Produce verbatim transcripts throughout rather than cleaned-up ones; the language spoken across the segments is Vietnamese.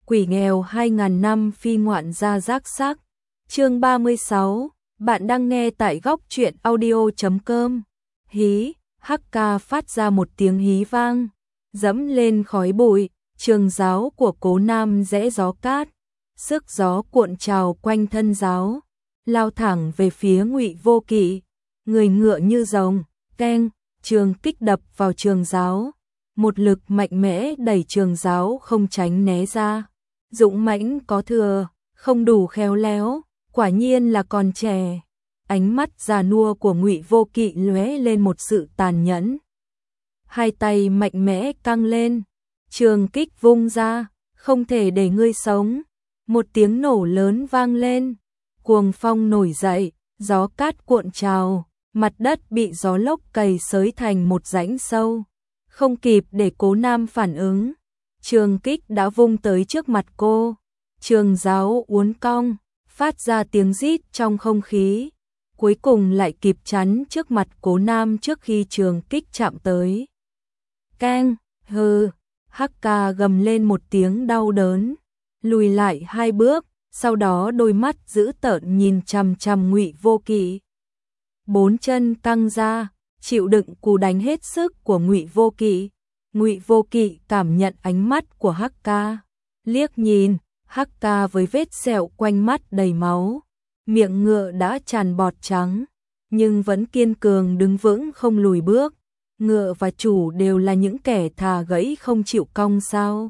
Quỷ nghèo hai ngàn năm phi ngoạn gia giác sắc. Chương ba mươi sáu, bạn đang nghe tại góc truyện audio chấm com. Hí, Hắc Ca phát ra một tiếng hí vang, dẫm lên khói bụi, trường giáo của Cố Nam rẽ gió cát, sức gió cuộn trào quanh thân giáo, lao thẳng về phía Ngụy Vô Kỵ, người ngựa như rồng, keng, trường kích đập vào trường giáo, một lực mạnh mẽ đẩy trường giáo không tránh né ra. Dũng mãnh có thừa, không đủ khéo léo, quả nhiên là còn trẻ. Ánh mắt già nua của Ngụy Vô Kỵ lóe lên một sự tàn nhẫn. Hai tay mạnh mẽ căng lên, trường kích vung ra, không thể để ngươi sống. Một tiếng nổ lớn vang lên, cuồng phong nổi dậy, gió cát cuộn trào, mặt đất bị gió lốc cày xới thành một rãnh sâu. Không kịp để Cố Nam phản ứng, trường kích đã vung tới trước mặt cô. Trường giáo uốn cong, phát ra tiếng rít trong không khí, cuối cùng lại kịp chắn trước mặt Cố Nam trước khi trường kích chạm tới. Keng, hừ, Hắc Ca gầm lên một tiếng đau đớn, lùi lại hai bước, sau đó đôi mắt dữ tợn nhìn chằm chằm Ngụy Vô Kỵ. Bốn chân căng ra, chịu đựng cú đánh hết sức của Ngụy Vô Kỵ. Ngụy Vô Kỵ cảm nhận ánh mắt của Hắc Ca, liếc nhìn, Hắc Ca với vết sẹo quanh mắt đầy máu, miệng ngựa đã tràn bọt trắng, nhưng vẫn kiên cường đứng vững không lùi bước. Ngựa và chủ đều là những kẻ thà gãy không chịu cong sao.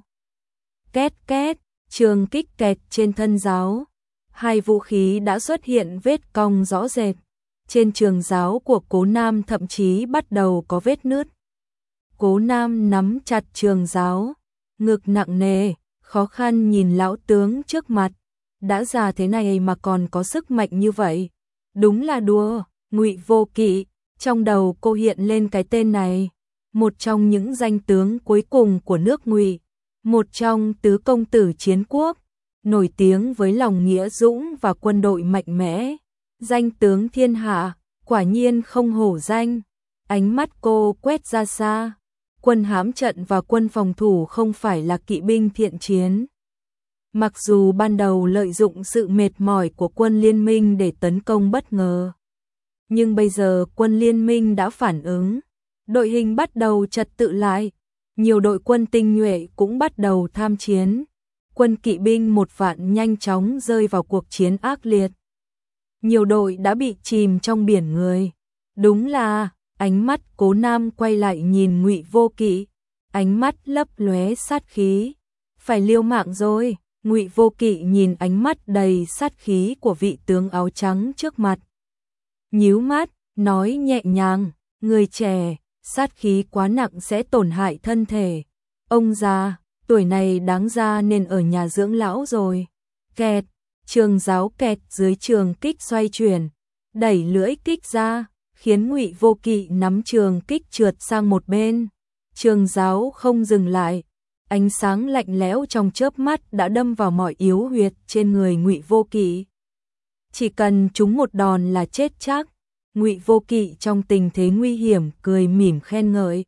Két két, trường kích kẹt trên thân giáo, hai vũ khí đã xuất hiện vết cong rõ rệt. Trên trường giáo của Cố Nam thậm chí bắt đầu có vết nứt. Cố Nam nắm chặt trường giáo, ngực nặng nề, khó khăn nhìn lão tướng trước mặt, đã già thế này mà còn có sức mạnh như vậy, đúng là đùa. Ngụy Vô Kỵ, trong đầu cô hiện lên cái tên này, một trong những danh tướng cuối cùng của nước Ngụy, một trong tứ công tử chiến quốc, nổi tiếng với lòng nghĩa dũng và quân đội mạnh mẽ, danh tướng thiên hạ, quả nhiên không hổ danh. Ánh mắt cô quét ra xa, quân hãm trận và quân phòng thủ không phải là kỵ binh thiện chiến. Mặc dù ban đầu lợi dụng sự mệt mỏi của quân liên minh để tấn công bất ngờ, nhưng bây giờ quân liên minh đã phản ứng, đội hình bắt đầu trật tự lại, nhiều đội quân tinh nhuệ cũng bắt đầu tham chiến. Quân kỵ binh một vạn nhanh chóng rơi vào cuộc chiến ác liệt. Nhiều đội đã bị chìm trong biển người. Đúng là, ánh mắt Cố Nam quay lại nhìn Ngụy Vô Kỵ, ánh mắt lấp lóe sát khí. Phải liều mạng rồi. Ngụy Vô Kỵ nhìn ánh mắt đầy sát khí của vị tướng áo trắng trước mặt, nhíu mắt, nói nhẹ nhàng, người trẻ, sát khí quá nặng sẽ tổn hại thân thể. Ông già, tuổi này đáng ra nên ở nhà dưỡng lão rồi. Kẹt, trường giáo kẹt dưới trường kích xoay chuyển, đẩy lưỡi kích ra, khiến Ngụy Vô Kỵ nắm trường kích trượt sang một bên. Trường giáo không dừng lại, ánh sáng lạnh lẽo trong chớp mắt đã đâm vào mọi yếu huyệt trên người Ngụy Vô Kỵ. Chỉ cần trúng một đòn là chết chắc. Ngụy Vô Kỵ trong tình thế nguy hiểm cười mỉm khen ngợi.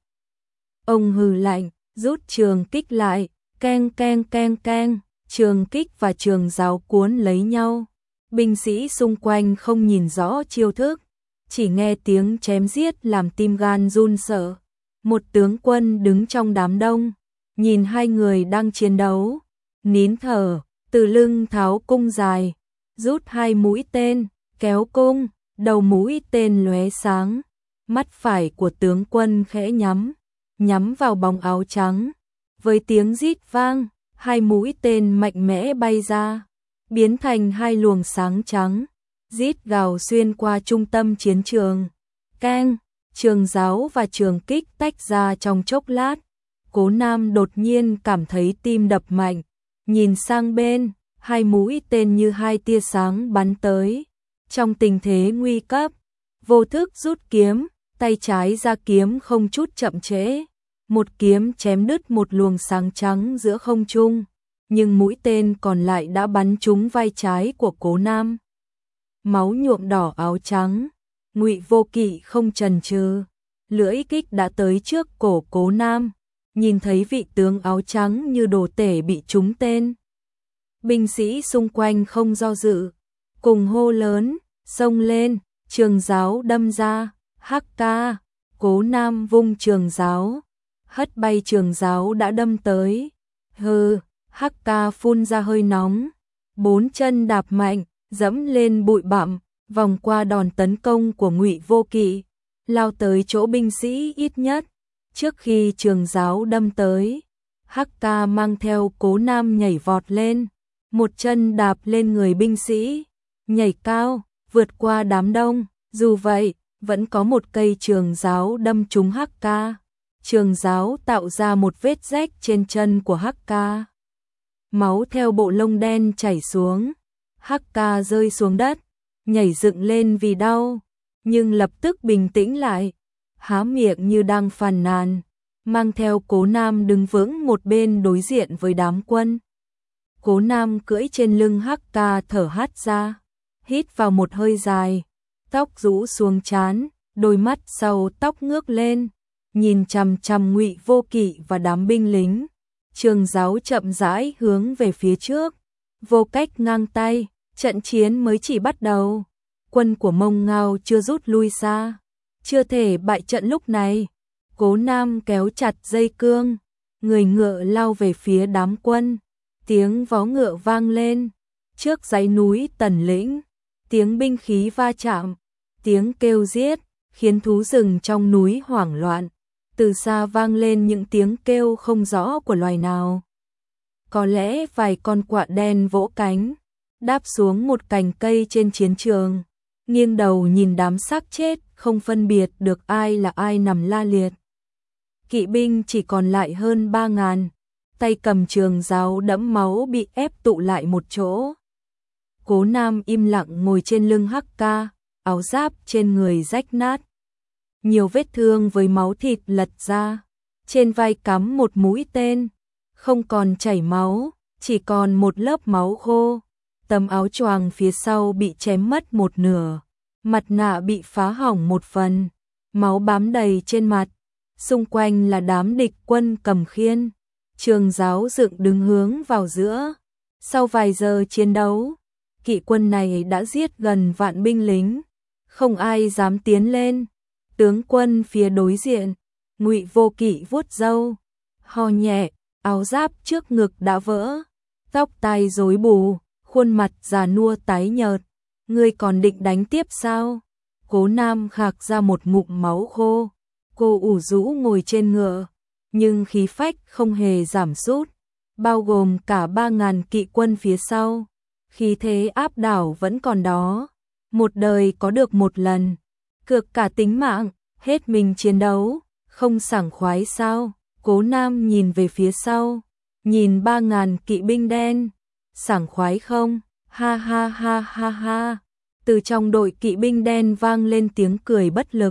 Ông hừ lạnh, rút trường kích lại, keng keng keng keng, trường kích và trường giáo cuốn lấy nhau. Binh sĩ xung quanh không nhìn rõ chiêu thức, chỉ nghe tiếng chém giết làm tim gan run sợ. Một tướng quân đứng trong đám đông, nhìn hai người đang chiến đấu, nín thở, từ lưng tháo cung dài, rút hai mũi tên, kéo cung, đầu mũi tên lóe sáng, mắt phải của tướng quân khẽ nhắm, nhắm vào bóng áo trắng. Với tiếng rít vang, hai mũi tên mạnh mẽ bay ra, biến thành hai luồng sáng trắng, rít gào xuyên qua trung tâm chiến trường. Keng, trường giáo và trường kích tách ra trong chốc lát. Cố Nam đột nhiên cảm thấy tim đập mạnh, nhìn sang bên, hai mũi tên như hai tia sáng bắn tới. Trong tình thế nguy cấp, vô thức rút kiếm, tay trái ra kiếm không chút chậm trễ, một kiếm chém đứt một luồng sáng trắng giữa không trung, nhưng mũi tên còn lại đã bắn trúng vai trái của Cố Nam. Máu nhuộm đỏ áo trắng, Ngụy Vô Kỵ không chần chừ, lưỡi kích đã tới trước cổ Cố Nam, nhìn thấy vị tướng áo trắng như đồ tể bị trúng tên, Binh sĩ xung quanh không do dự, cùng hô lớn, xông lên, trường giáo đâm ra, hắc ca, Cố Nam vung trường giáo, hất bay trường giáo đã đâm tới. Hừ, hắc ca phun ra hơi nóng, bốn chân đạp mạnh, dẫm lên bụi bặm, vòng qua đòn tấn công của Ngụy Vô Kỵ, lao tới chỗ binh sĩ ít nhất. Trước khi trường giáo đâm tới, hắc ca mang theo Cố Nam nhảy vọt lên, một chân đạp lên người binh sĩ, nhảy cao, vượt qua đám đông. Dù vậy, vẫn có một cây trường giáo đâm trúng hắc ca. Trường giáo tạo ra một vết rách trên chân của hắc ca. Máu theo bộ lông đen chảy xuống. Hắc ca rơi xuống đất, nhảy dựng lên vì đau, nhưng lập tức bình tĩnh lại, há miệng như đang phàn nàn, mang theo Cố Nam đứng vững một bên đối diện với đám quân. Cố Nam cưỡi trên lưng hắc ca thở hắt ra, hít vào một hơi dài, tóc rũ xuống trán, đôi mắt sau tóc ngước lên, nhìn chằm chằm Ngụy Vô Kỵ và đám binh lính. Trường giáo chậm rãi hướng về phía trước, Vô Cách ngang tay, trận chiến mới chỉ bắt đầu. Quân của Mông Ngao chưa rút lui xa, chưa thể bại trận lúc này. Cố Nam kéo chặt dây cương, người ngựa lao về phía đám quân. Tiếng vó ngựa vang lên, trước dãy núi Tần Lĩnh, tiếng binh khí va chạm, tiếng kêu giết, khiến thú rừng trong núi hoảng loạn. Từ xa vang lên những tiếng kêu không rõ của loài nào. Có lẽ vài con quạ đen vỗ cánh, đáp xuống một cành cây trên chiến trường, nghiêng đầu nhìn đám xác chết, không phân biệt được ai là ai nằm la liệt. Kỵ binh chỉ còn lại hơn ba ngàn, tay cầm trường giáo đẫm máu bị ép tụ lại một chỗ. Cố Nam im lặng ngồi trên lưng hắc ca, áo giáp trên người rách nát, nhiều vết thương với máu thịt lật ra, trên vai cắm một mũi tên, không còn chảy máu, chỉ còn một lớp máu khô. Tấm áo choàng phía sau bị chém mất một nửa, mặt nạ bị phá hỏng một phần, máu bám đầy trên mặt. Xung quanh là đám địch quân cầm khiên, trường giáo dựng đứng hướng vào giữa. Sau vài giờ chiến đấu, kỵ quân này đã giết gần vạn binh lính, không ai dám tiến lên. Tướng quân phía đối diện, Ngụy Vô Kỵ vuốt râu, ho nhẹ, áo giáp trước ngực đã vỡ, tóc tai rối bù, khuôn mặt già nua tái nhợt. Ngươi còn định đánh tiếp sao? Cố Nam khạc ra một ngụm máu khô. Cô ủ rũ ngồi trên ngựa, nhưng khí phách không hề giảm sút, bao gồm cả ba ngàn kỵ quân phía sau. Khí thế áp đảo vẫn còn đó. Một đời có được một lần, cược cả tính mạng, hết mình chiến đấu, không sảng khoái sao? Cố Nam nhìn về phía sau, nhìn ba ngàn kỵ binh đen, sảng khoái không? Ha ha ha ha ha. Từ trong đội kỵ binh đen vang lên tiếng cười bất lực.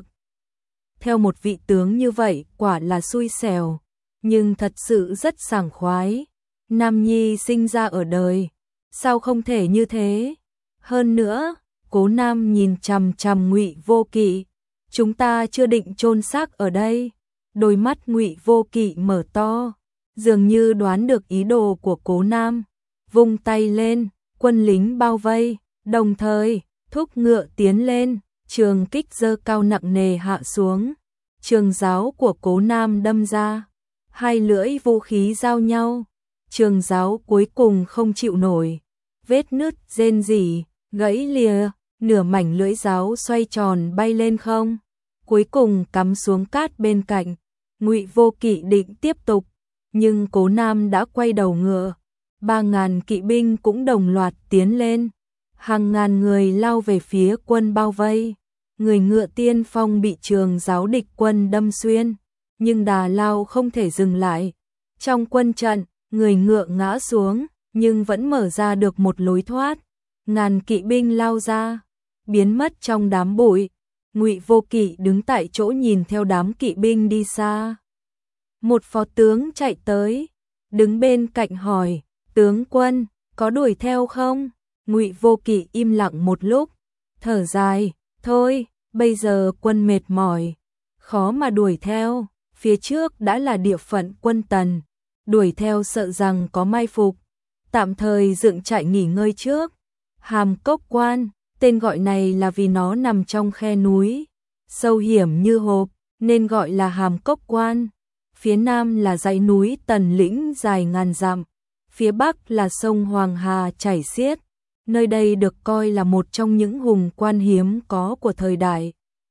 Theo một vị tướng như vậy quả là xui xẻo, nhưng thật sự rất sảng khoái. Nam nhi sinh ra ở đời, sao không thể như thế? Hơn nữa, Cố Nam nhìn chằm chằm Ngụy Vô Kỵ, chúng ta chưa định chôn xác ở đây. Đôi mắt Ngụy Vô Kỵ mở to, dường như đoán được ý đồ của Cố Nam, vung tay lên, quân lính bao vây, đồng thời thúc ngựa tiến lên. Trường kích giơ cao nặng nề hạ xuống, trường giáo của Cố Nam đâm ra, hai lưỡi vũ khí giao nhau, trường giáo cuối cùng không chịu nổi, vết nứt rên rỉ, gãy lìa, nửa mảnh lưỡi giáo xoay tròn bay lên không, cuối cùng cắm xuống cát bên cạnh. Ngụy Vô Kỵ định tiếp tục, nhưng Cố Nam đã quay đầu ngựa, ba ngàn kỵ binh cũng đồng loạt tiến lên. Hàng ngàn người lao về phía quân bao vây, người ngựa tiên phong bị trường giáo địch quân đâm xuyên, nhưng đà lao không thể dừng lại. Trong quân trận, người ngựa ngã xuống, nhưng vẫn mở ra được một lối thoát. Ngàn kỵ binh lao ra, biến mất trong đám bụi. Ngụy Vô Kỵ đứng tại chỗ nhìn theo đám kỵ binh đi xa. Một phó tướng chạy tới, đứng bên cạnh hỏi, tướng quân, có đuổi theo không? Ngụy Vô Kỵ im lặng một lúc, thở dài, thôi, bây giờ quân mệt mỏi, khó mà đuổi theo, phía trước đã là địa phận quân Tần, đuổi theo sợ rằng có mai phục. tạm thời dựng trại nghỉ ngơi trước. Hàm Cốc Quan, tên gọi này là vì nó nằm trong khe núi, sâu hiểm như hộp, nên gọi là Hàm Cốc Quan. Phía nam là dãy núi Tần Lĩnh dài ngàn dặm, phía bắc là sông Hoàng Hà chảy xiết. Nơi đây được coi là một trong những hùng quan hiếm có của thời đại.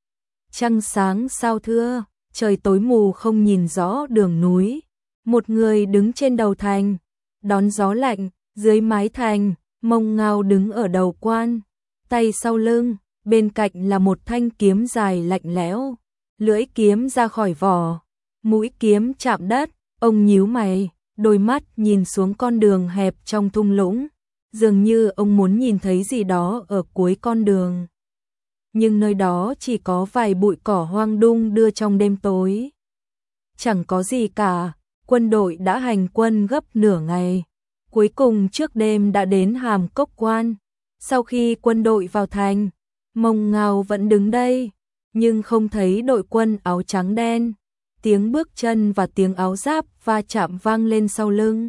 Trăng sáng sao thưa, trời tối mù không nhìn rõ đường núi. Một người đứng trên đầu thành, đón gió lạnh, dưới mái thành, Mông Ngao đứng ở đầu quan, tay sau lưng, bên cạnh là một thanh kiếm dài lạnh lẽo, lưỡi kiếm ra khỏi vỏ, mũi kiếm chạm đất, ông nhíu mày, đôi mắt nhìn xuống con đường hẹp trong thung lũng, dường như ông muốn nhìn thấy gì đó ở cuối con đường. Nhưng nơi đó chỉ có vài bụi cỏ hoang đung đưa trong đêm tối. Chẳng có gì cả, quân đội đã hành quân gấp nửa ngày. Cuối cùng trước đêm đã đến Hàm Cốc Quan. Sau khi quân đội vào thành, Mông Ngao vẫn đứng đây, nhưng không thấy đội quân áo trắng đen. Tiếng bước chân và tiếng áo giáp va chạm vang lên sau lưng.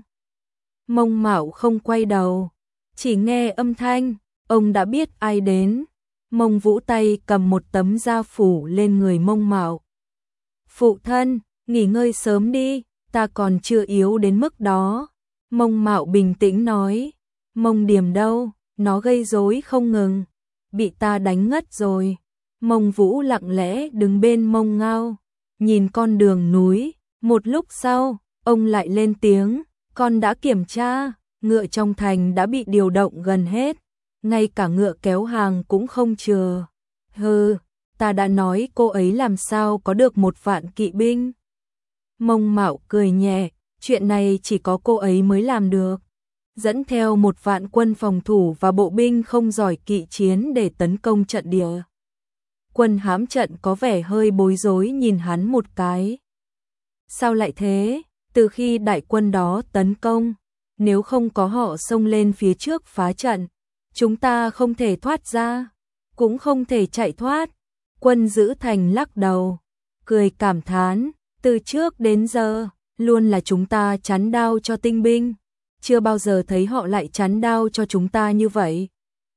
Mông Mạo không quay đầu, chỉ nghe âm thanh, ông đã biết ai đến. Mông Vũ tay cầm một tấm da phủ lên người Mông Mạo. Phụ thân, nghỉ ngơi sớm đi, ta còn chưa yếu đến mức đó. Mông Mạo bình tĩnh nói. Mông Điềm đâu, nó gây rối không ngừng, bị ta đánh ngất rồi. Mông Vũ lặng lẽ đứng bên Mông Ngao, nhìn con đường núi. Một lúc sau, ông lại lên tiếng, con đã kiểm tra, ngựa trong thành đã bị điều động gần hết, ngay cả ngựa kéo hàng cũng không chừa. Hừ, ta đã nói cô ấy làm sao có được một vạn kỵ binh. Mông Mạo cười nhẹ, chuyện này chỉ có cô ấy mới làm được. Dẫn theo một vạn quân phòng thủ và bộ binh không giỏi kỵ chiến để tấn công trận địa. Quân hãm trận có vẻ hơi bối rối nhìn hắn một cái. Sao lại thế? Từ khi đại quân đó tấn công, nếu không có họ xông lên phía trước phá trận, chúng ta không thể thoát ra, cũng không thể chạy thoát. Quân giữ thành lắc đầu, cười cảm thán, từ trước đến giờ, luôn là chúng ta chắn đao cho tinh binh, chưa bao giờ thấy họ lại chắn đao cho chúng ta như vậy.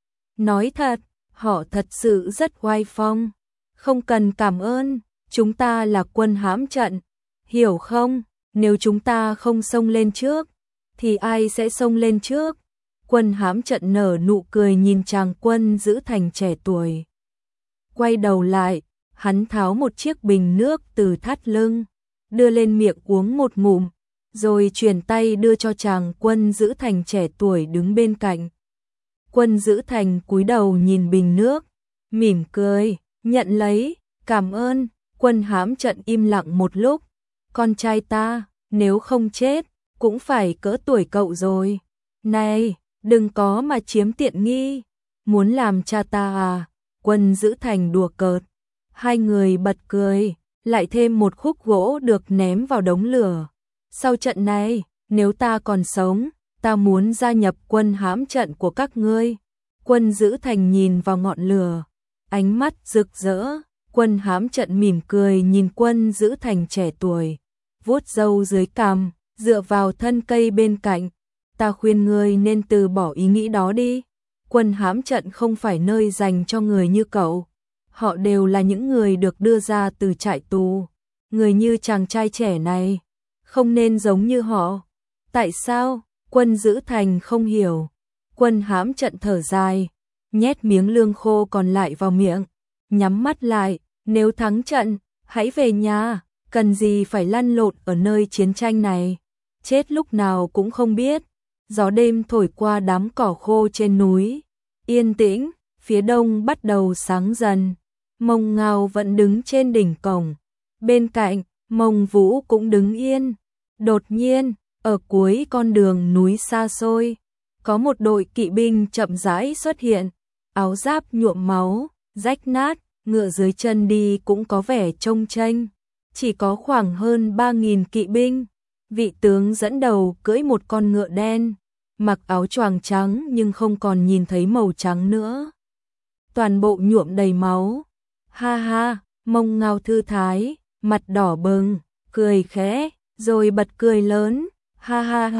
Nói thật, họ thật sự rất oai phong, không cần cảm ơn, chúng ta là quân hãm trận, hiểu không? Nếu chúng ta không xông lên trước, thì ai sẽ xông lên trước? Quân hãm trận nở nụ cười nhìn chàng quân giữ thành trẻ tuổi. Quay đầu lại, hắn tháo một chiếc bình nước từ thắt lưng, đưa lên miệng uống một ngụm, rồi chuyển tay đưa cho chàng quân giữ thành trẻ tuổi đứng bên cạnh. Quân giữ thành cúi đầu nhìn bình nước, mỉm cười, nhận lấy, cảm ơn. Quân hãm trận im lặng một lúc, con trai ta, nếu không chết, cũng phải cỡ tuổi cậu rồi. Này, đừng có mà chiếm tiện nghi, muốn làm cha ta à? Quân giữ thành đùa cợt. Hai người bật cười, lại thêm một khúc gỗ được ném vào đống lửa. Sau trận này, nếu ta còn sống, ta muốn gia nhập quân hãm trận của các ngươi. Quân giữ thành nhìn vào ngọn lửa, ánh mắt rực rỡ. Quân hãm trận mỉm cười nhìn quân giữ thành trẻ tuổi, vuốt râu dưới cằm, dựa vào thân cây bên cạnh. Ta khuyên ngươi nên từ bỏ ý nghĩ đó đi. Quân hãm trận không phải nơi dành cho người như cậu. Họ đều là những người được đưa ra từ trại tù. Người như chàng trai trẻ này, không nên giống như họ. Tại sao? Quân giữ thành không hiểu. Quân hãm trận thở dài, nhét miếng lương khô còn lại vào miệng, nhắm mắt lại. Nếu thắng trận, hãy về nhà, cần gì phải lăn lộn ở nơi chiến tranh này. Chết lúc nào cũng không biết. Gió đêm thổi qua đám cỏ khô trên núi. Yên tĩnh, phía đông bắt đầu sáng dần. Mông Ngao vẫn đứng trên đỉnh cổng. Bên cạnh, Mông Vũ cũng đứng yên. Đột nhiên, ở cuối con đường núi xa xôi, có một đội kỵ binh chậm rãi xuất hiện. Áo giáp nhuộm máu, rách nát, ngựa dưới chân đi cũng có vẻ trông chênh. Chỉ có khoảng hơn ba nghìn kỵ binh. Vị tướng dẫn đầu cưỡi một con ngựa đen, mặc áo choàng trắng nhưng không còn nhìn thấy màu trắng nữa. Toàn bộ nhuộm đầy máu. Ha ha, Mông Ngao thư thái, mặt đỏ bừng, cười khẽ, rồi bật cười lớn. Ha ha ha,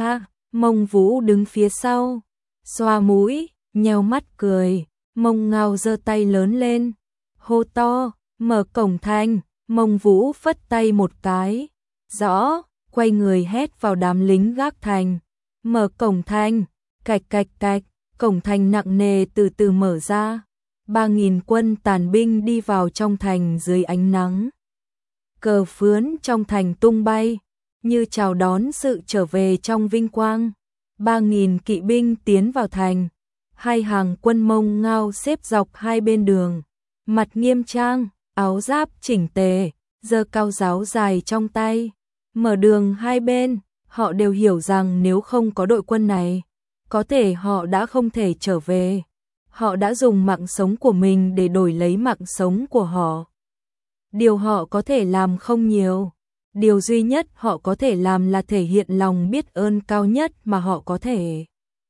Mông Vũ đứng phía sau, xoa mũi, nheo mắt cười. Mông Ngao giơ tay lớn lên, hô to, mở cổng thành. Mông Vũ phất tay một cái, rõ, quay người hét vào đám lính gác thành. Mở cổng thành, cạch cạch cạch, cổng thành nặng nề từ từ mở ra. Ba nghìn quân tàn binh đi vào trong thành dưới ánh nắng. Cờ phướn trong thành tung bay, như chào đón sự trở về trong vinh quang. Ba nghìn kỵ binh tiến vào thành. Hai hàng quân Mông Ngao xếp dọc hai bên đường, mặt nghiêm trang, áo giáp chỉnh tề, giơ cao giáo dài trong tay, mở đường hai bên. Họ đều hiểu rằng nếu không có đội quân này, có thể họ đã không thể trở về. Họ đã dùng mạng sống của mình để đổi lấy mạng sống của họ. Điều họ có thể làm không nhiều. Điều duy nhất họ có thể làm là thể hiện lòng biết ơn cao nhất mà họ có thể.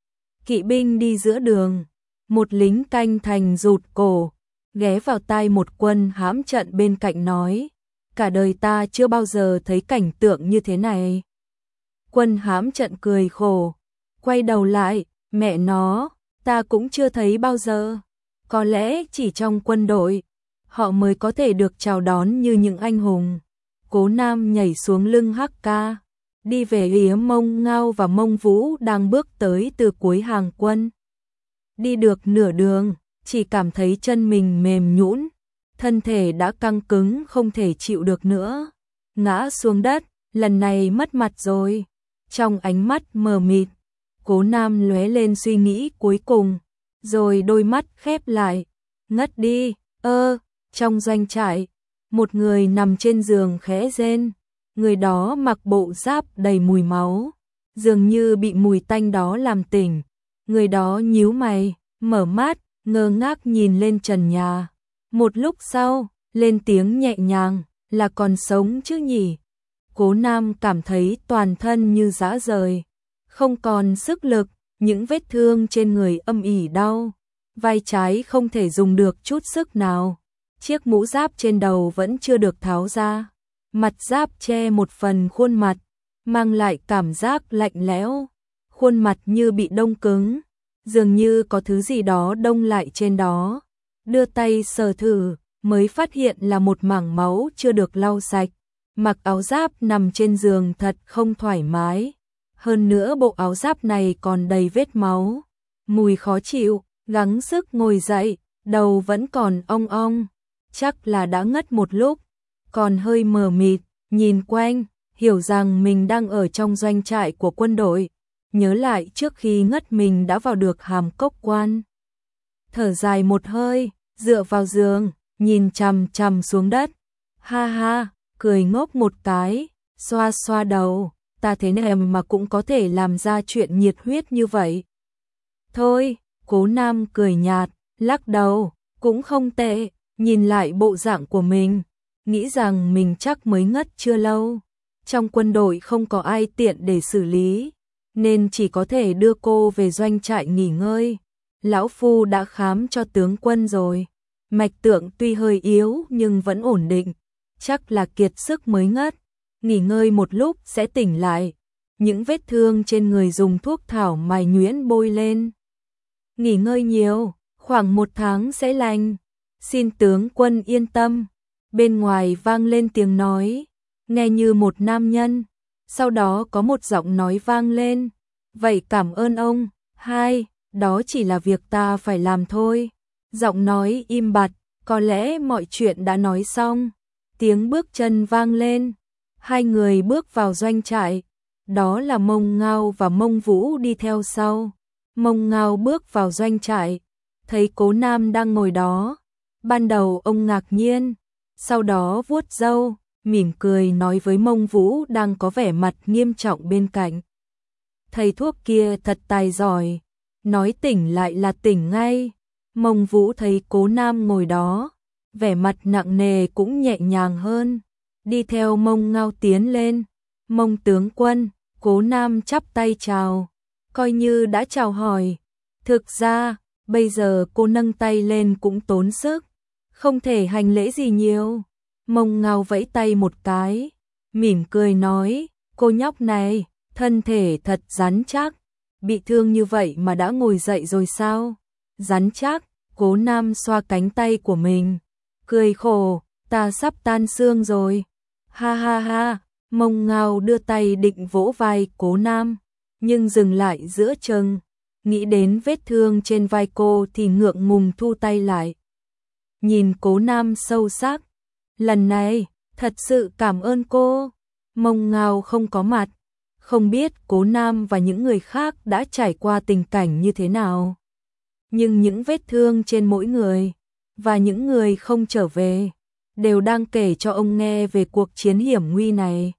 Kỵ binh đi giữa đường, một lính canh thành rụt cổ, ghé vào tai một quân hãm trận bên cạnh nói, cả đời ta chưa bao giờ thấy cảnh tượng như thế này. Quân hãm trận cười khổ, quay đầu lại, mẹ nó, ta cũng chưa thấy bao giờ. Có lẽ chỉ trong quân đội, họ mới có thể được chào đón như những anh hùng. Cố Nam nhảy xuống lưng hắc ca, đi về phía Mông Ngao và Mông Vũ đang bước tới từ cuối hàng quân. Đi được nửa đường, chỉ cảm thấy chân mình mềm nhũn, thân thể đã căng cứng không thể chịu được nữa. Ngã xuống đất, lần này mất mặt rồi. Trong ánh mắt mờ mịt, Cố Nam lóe lên suy nghĩ cuối cùng, rồi đôi mắt khép lại, ngất đi. Ơ, trong doanh trại, một người nằm trên giường khẽ rên. Người đó mặc bộ giáp đầy mùi máu, dường như bị mùi tanh đó làm tỉnh. Người đó nhíu mày, mở mắt, ngơ ngác nhìn lên trần nhà. Một lúc sau, lên tiếng nhẹ nhàng, là còn sống chứ nhỉ? Cố Nam cảm thấy toàn thân như rã rời, không còn sức lực, những vết thương trên người âm ỉ đau, vai trái không thể dùng được chút sức nào. Chiếc mũ giáp trên đầu vẫn chưa được tháo ra, mặt giáp che một phần khuôn mặt, mang lại cảm giác lạnh lẽo, khuôn mặt như bị đông cứng, dường như có thứ gì đó đông lại trên đó. Đưa tay sờ thử, mới phát hiện là một mảng máu chưa được lau sạch. Mặc áo giáp nằm trên giường thật không thoải mái. Hơn nữa bộ áo giáp này còn đầy vết máu, mùi khó chịu, gắng sức ngồi dậy, đầu vẫn còn ong ong, chắc là đã ngất một lúc, còn hơi mờ mịt, nhìn quanh, hiểu rằng mình đang ở trong doanh trại của quân đội, nhớ lại trước khi ngất mình đã vào được Hàm Cốc Quan. Thở dài một hơi, dựa vào giường, nhìn chằm chằm xuống đất, ha ha, cười ngốc một cái, xoa xoa đầu. Ta thế này mà cũng có thể làm ra chuyện nhiệt huyết như vậy. Thôi, Cố Nam cười nhạt, lắc đầu, cũng không tệ, nhìn lại bộ dạng của mình, nghĩ rằng mình chắc mới ngất chưa lâu. Trong quân đội không có ai tiện để xử lý, nên chỉ có thể đưa cô về doanh trại nghỉ ngơi. Lão Phu đã khám cho tướng quân rồi, mạch tượng tuy hơi yếu nhưng vẫn ổn định, chắc là kiệt sức mới ngất. Nghỉ ngơi một lúc sẽ tỉnh lại. Những vết thương trên người dùng thuốc thảo mài nhuyễn bôi lên. Nghỉ ngơi nhiều, khoảng một tháng sẽ lành. Xin tướng quân yên tâm. Bên ngoài vang lên tiếng nói, nghe như một nam nhân. Sau đó có một giọng nói vang lên. Vậy cảm ơn ông. Hai, đó chỉ là việc ta phải làm thôi. Giọng nói im bặt, có lẽ mọi chuyện đã nói xong. Tiếng bước chân vang lên. Hai người bước vào doanh trại, đó là Mông Ngao và Mông Vũ đi theo sau. Mông Ngao bước vào doanh trại, thấy Cố Nam đang ngồi đó. Ban đầu ông ngạc nhiên, sau đó vuốt râu, mỉm cười nói với Mông Vũ đang có vẻ mặt nghiêm trọng bên cạnh. Thầy thuốc kia thật tài giỏi, nói tỉnh lại là tỉnh ngay. Mông Vũ thấy Cố Nam ngồi đó, vẻ mặt nặng nề cũng nhẹ nhàng hơn. Đi theo Mông Ngao tiến lên. Mông tướng quân, Cố Nam chắp tay chào, coi như đã chào hỏi. Thực ra, bây giờ cô nâng tay lên cũng tốn sức, không thể hành lễ gì nhiều. Mông Ngao vẫy tay một cái, mỉm cười nói, cô nhóc này, thân thể thật rắn chắc, bị thương như vậy mà đã ngồi dậy rồi sao? Rắn chắc, Cố Nam xoa cánh tay của mình, cười khổ, ta sắp tan xương rồi. Ha ha ha, Mông Ngao đưa tay định vỗ vai Cố Nam, nhưng dừng lại giữa chừng, nghĩ đến vết thương trên vai cô thì ngượng ngùng thu tay lại. Nhìn Cố Nam sâu sắc, lần này, thật sự cảm ơn cô. Mông Ngao không có mặt, không biết Cố Nam và những người khác đã trải qua tình cảnh như thế nào. Nhưng những vết thương trên mỗi người, và những người không trở về, đều đang kể cho ông nghe về cuộc chiến hiểm nguy này.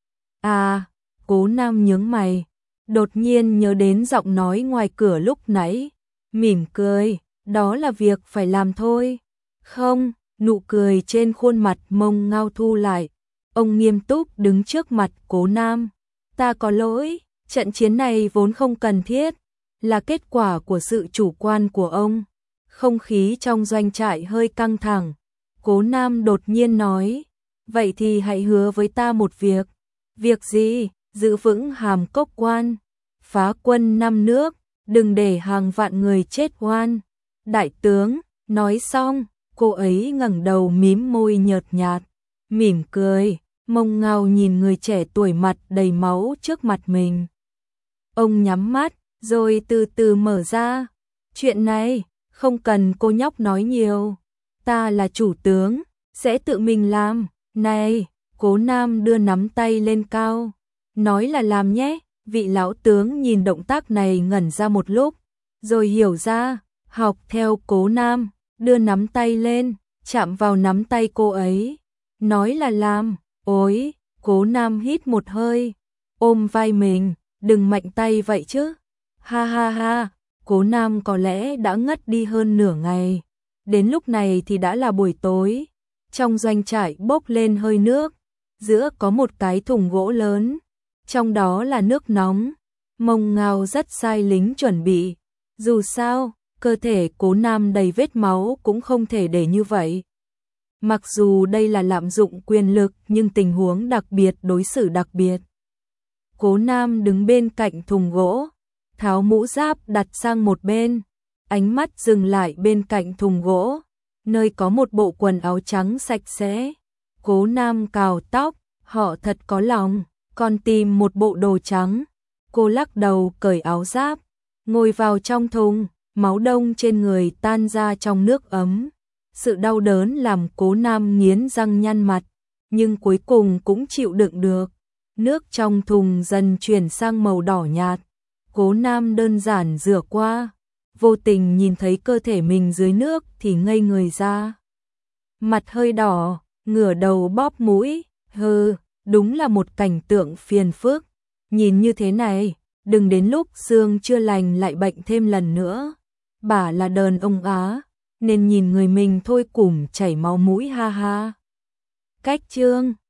À, Cố Nam nhướng mày, đột nhiên nhớ đến giọng nói ngoài cửa lúc nãy, mỉm cười, đó là việc phải làm thôi. Không, nụ cười trên khuôn mặt Mông Ngao thu lại, ông nghiêm túc đứng trước mặt Cố Nam. Ta có lỗi, trận chiến này vốn không cần thiết, là kết quả của sự chủ quan của ông. Không khí trong doanh trại hơi căng thẳng, Cố Nam đột nhiên nói, vậy thì hãy hứa với ta một việc. Việc gì? Giữ vững Hàm Cốc Quan, phá quân năm nước, đừng để hàng vạn người chết oan. Đại tướng, nói xong, cô ấy ngẩng đầu mím môi nhợt nhạt, mỉm cười. Mông Ngao nhìn người trẻ tuổi mặt đầy máu trước mặt mình. Ông nhắm mắt, rồi từ từ mở ra. Chuyện này, không cần cô nhóc nói nhiều. Ta là chủ tướng, sẽ tự mình làm. Này, Cố Nam đưa nắm tay lên cao, nói là làm nhé. Vị lão tướng nhìn động tác này ngẩn ra một lúc, rồi hiểu ra, học theo Cố Nam, đưa nắm tay lên, chạm vào nắm tay cô ấy, nói là làm. Ôi, Cố Nam hít một hơi, ôm vai mình, đừng mạnh tay vậy chứ. Ha ha ha, Cố Nam có lẽ đã ngất đi hơn nửa ngày. Đến lúc này thì đã là buổi tối, trong doanh trại bốc lên hơi nước, giữa có một cái thùng gỗ lớn, trong đó là nước nóng. Mông Ngao rất sai lính chuẩn bị, dù sao, cơ thể Cố Nam đầy vết máu cũng không thể để như vậy. Mặc dù đây là lạm dụng quyền lực nhưng tình huống đặc biệt đối xử đặc biệt. Cố Nam đứng bên cạnh thùng gỗ, tháo mũ giáp đặt sang một bên, ánh mắt dừng lại bên cạnh thùng gỗ, nơi có một bộ quần áo trắng sạch sẽ. Cố Nam cào tóc, họ thật có lòng, còn tìm một bộ đồ trắng. Cô lắc đầu cởi áo giáp, ngồi vào trong thùng, máu đông trên người tan ra trong nước ấm. Sự đau đớn làm Cố Nam nghiến răng nhăn mặt, nhưng cuối cùng cũng chịu đựng được. Nước trong thùng dần chuyển sang màu đỏ nhạt. Cố Nam đơn giản rửa qua, vô tình nhìn thấy cơ thể mình dưới nước thì ngây người ra. Mặt hơi đỏ, ngửa đầu bóp mũi, hừ, đúng là một cảnh tượng phiền phức. Nhìn như thế này, đừng đến lúc xương chưa lành lại bệnh thêm lần nữa. Bà là đàn ông Á, nên nhìn người mình thôi cũng chảy máu mũi ha ha. Cách chương